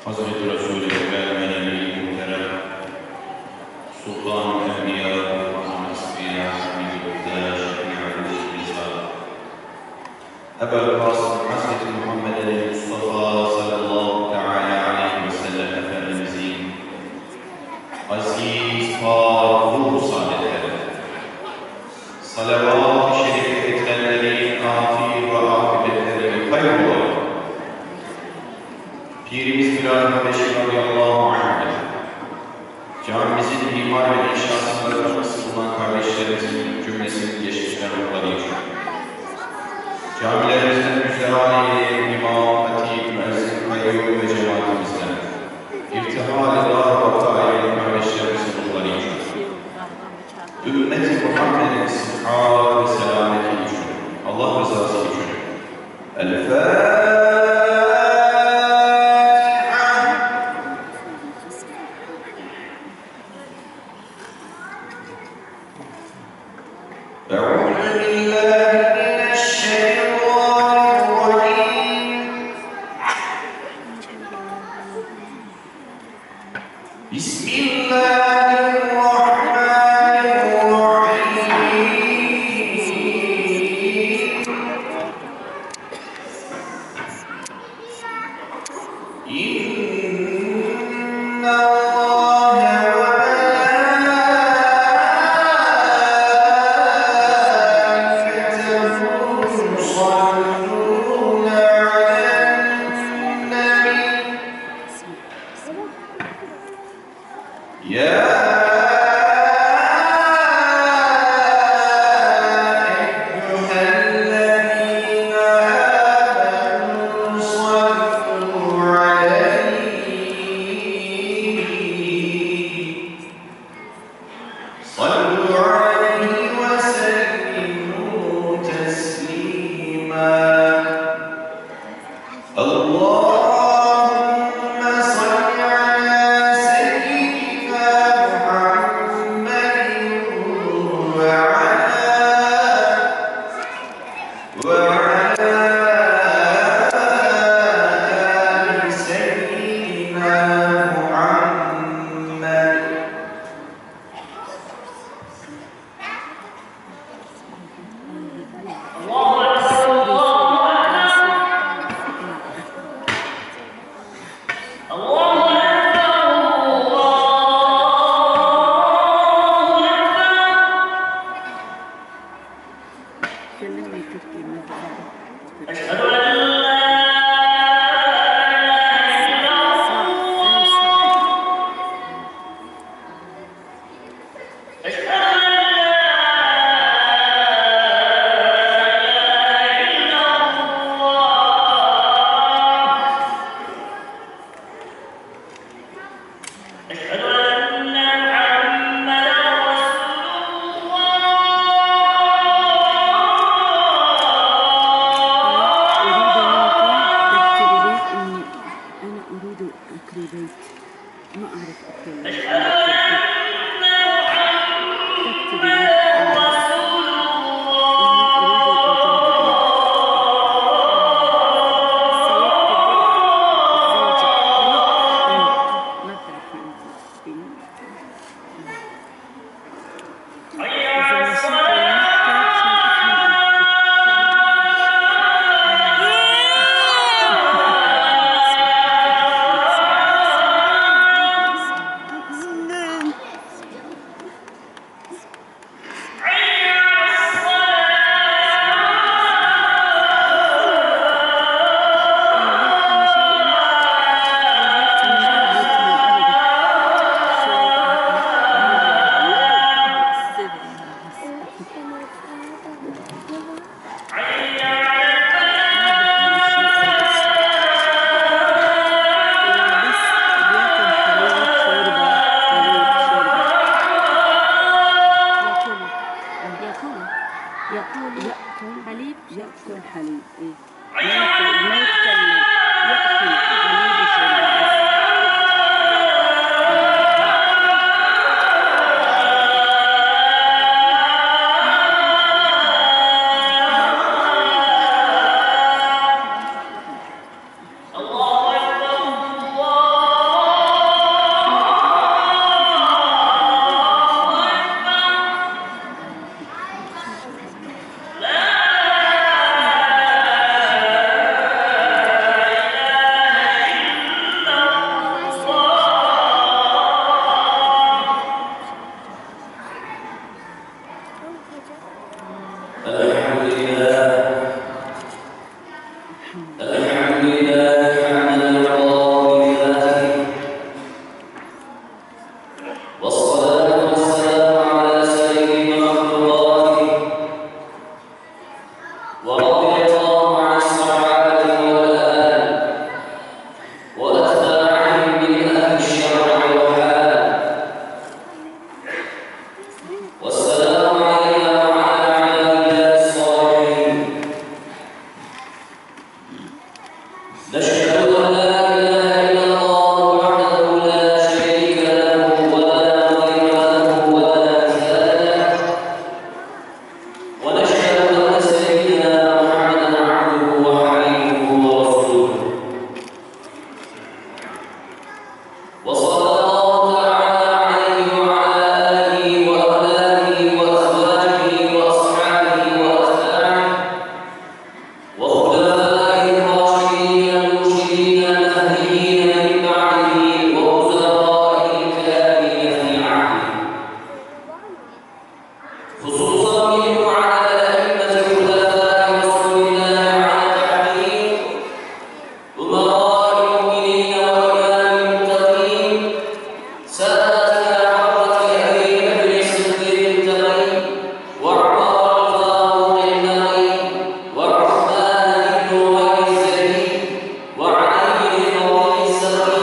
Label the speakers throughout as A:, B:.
A: Hazreti Resul-i Ekrem ve Nebi-i Muhterem Sultan-ı Enbiya Muhammed Asfiya Hamidullah Şefi'ül Müzal Ebel Kasım Hazreti Muhammed el-Mustafa sallallahu teala aleyhi ve sellem Efendimizin aziz, pak, ruh saadetleri, salavat-ı şerif etkenleri, afir ve akıbetleri kaybolur. Pirimiz Bilal Habeşi radıyallahu anh, camimizin imar ve inşasında katkısı bulunan kardeşlerimizin cümlesinin geçmişten ruhları için, camilerimizden müjdehan-ı imam, hatip, müezzin, kayyum ve cemaatimizden, irtihal-i dar-ı kardeşlerimizin ruhları için, ümmet-i Muhammed'in sıhhat ve selameti için, Allah rızası için, El-Fâtiha.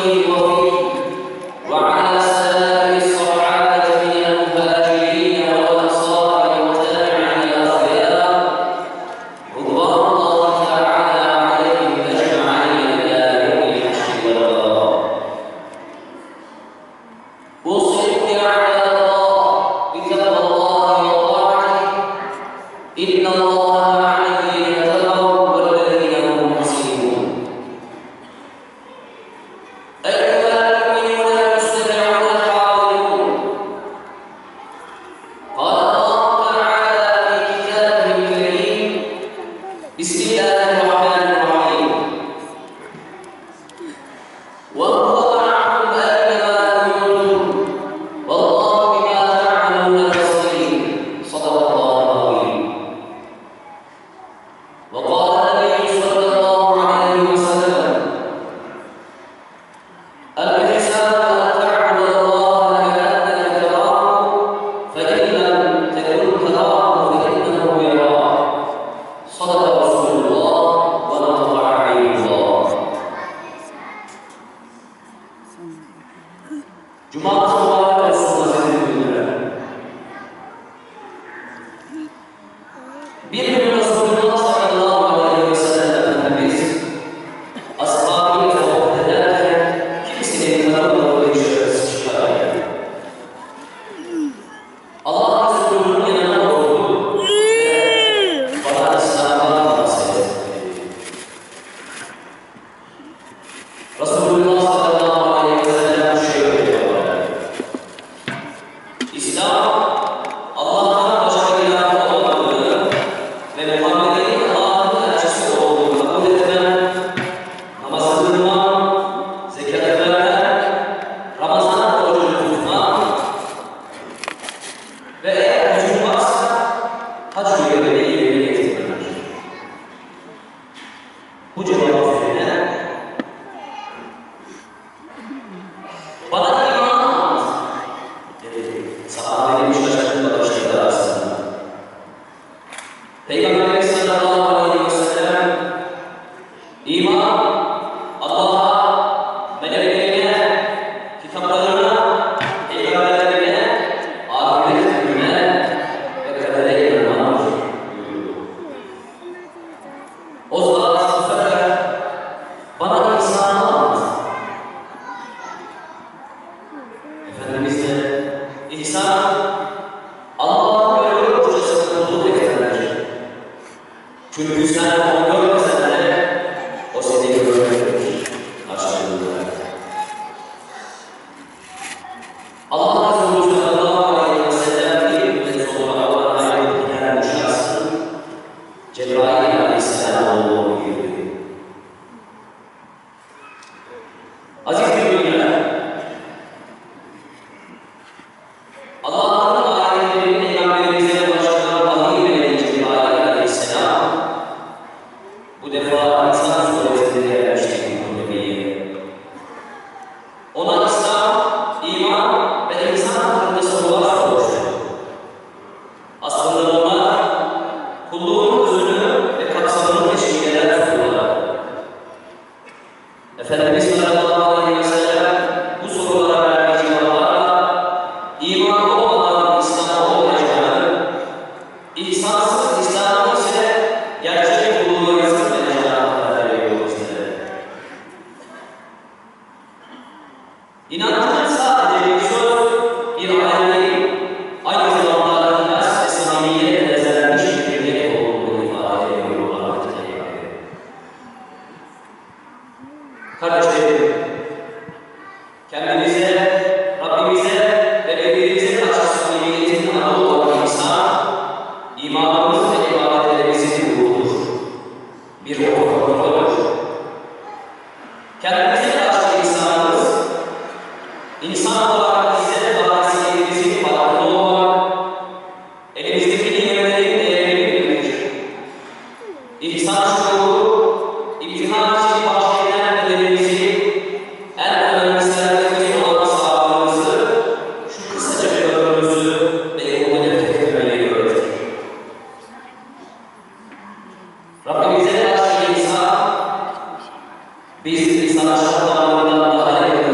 B: Biz sana şartlarından daha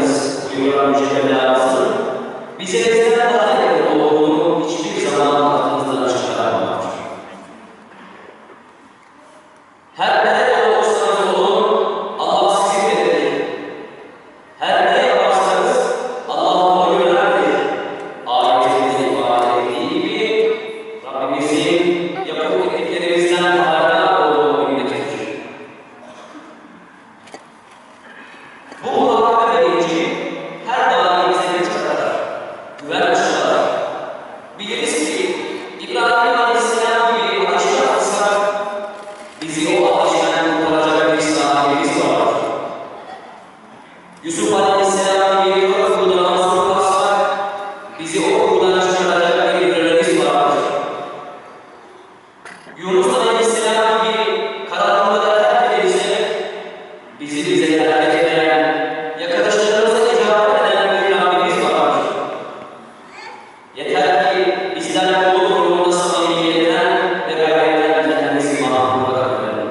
B: Yusuf Aleyhisselam gibi okulda mahsur kalsak, bizi o okuldan çıkaracak bir görevimiz vardır. Yunus Aleyhisselam gibi karanlıkta terk edilsek, bize terk etmeyen, yakarışlarımıza icabet eden bir Rabbimiz vardır. Yeter ki bizden kulu konumunda samimiyetten ve gayretten kendimizi mahrum bırakmayalım.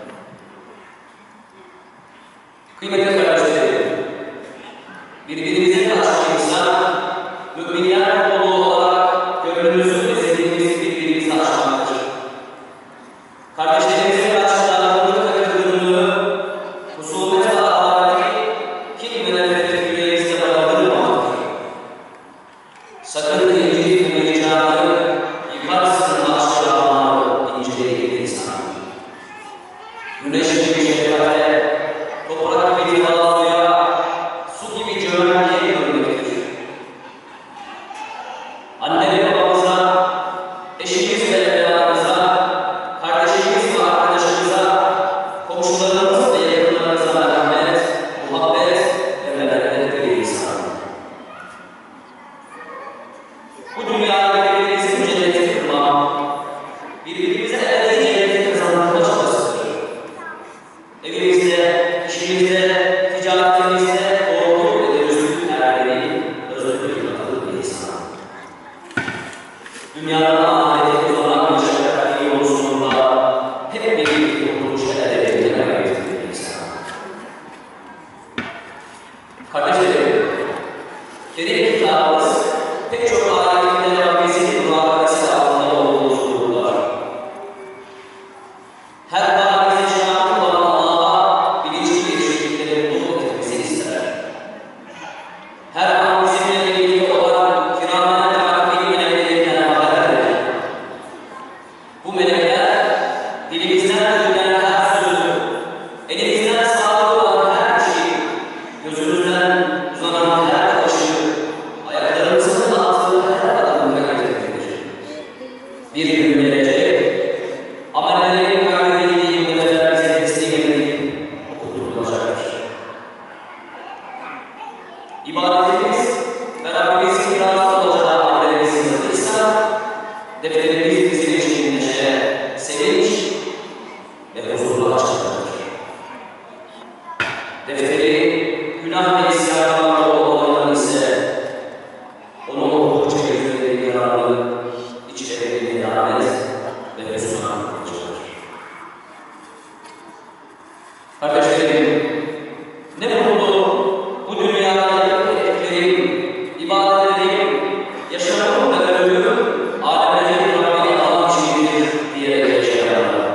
B: Kıymetli kardeşlerim, birbirimize karşıysa müminler topluluğu olarak gönlümüzü ve zihnimizi birbirimize açmaktır. Kardeşlerimizin karşılarını ve kırgınlığı, husumet ve adaleti, kin ve nefreti yüreğimizde barındırmamaktır. Sakın incilip ve ricanı yıkarsın aşağılarını inceleyin insan. Güneş gibi şefkate, toprak gibi suya, su gibi cömertliğe görmektedir. Anne ve babamıza, eşimiz ve evladımıza, kardeşimiz ve arkadaşımıza, komşularımız ve yakınlarımıza merhamet, muhabbet ve merhamet bir insan. Bu dünyada birbirimizin cenneti kırmak, birbirimize ebedi cenneti kazanmak çabasıdır. Evimizde, işimizde, ticaretimizde doğruluk ve dürüstlük ermeni, özgürlük yaratılı bir insan. Dünyada ahiretimiz olan meşakkatli yolculuğunda hep birlikte kurtuluş elde gayret bir insan. Kardeşlerim, Kerim kitabımız pek çok ayetinde Rabbimizin murakabesi altında olduğumuzu vurgular. Her daim bize şahit olan Allah'a bilinçli bir şekilde kulluk etmesini ister. Her an bizimle ilgili olan kiramen takip meleklerinden haber verir. Bu melekler dilimizden dökülen her sözü, elimizden sağlık olan her şeyi, gözümüzden uzanan her taşı, ayaklarımızın attığı her adımı kaydetmektedir. Bir gün gelecek, amellerin kaydedildiği müddeler bize teslim edilip okutulacaktır. İbadetimiz ve Rabbimizin razı olacağı amellerimizin yazılıysa, defterimiz bizim için neşe, sevinç ve huzurlu açıkladır. Defteri günah ve isyanlarla olanların ise onu okudukça yüzleri yararlı, içlerinde lanet ve hüsnü anlatıcıdır. Kardeşlerim, ne mutlu bu dünyada ettiklerim, ibadetlerim, yaşamım ve ölümüm alemlerin Rabbini Allah içindir diyerek yaşayanlar.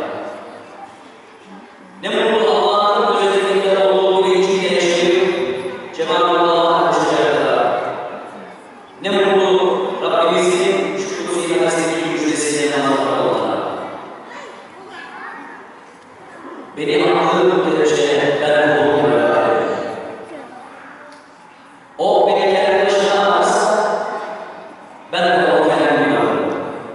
B: Ne mutlu Allah'ın özellikle olduğu bilinciyle yaşayıp Cemalullah'a koşacaklar. Ne mutlu Rabbimizin şu kutsi nefesteki müjdesiyle nazar olanlar. Beni anladığım dereceye ben kulum bırakıyorum. O beni kendi başına alırsa ben de onu kendime alırım.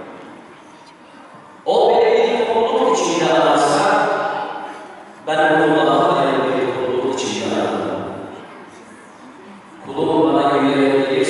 B: O beni bir kulluk içinde alırsa ben onunla daha hayırlı bir kulluk içinde alırım. Kulum bana yönelik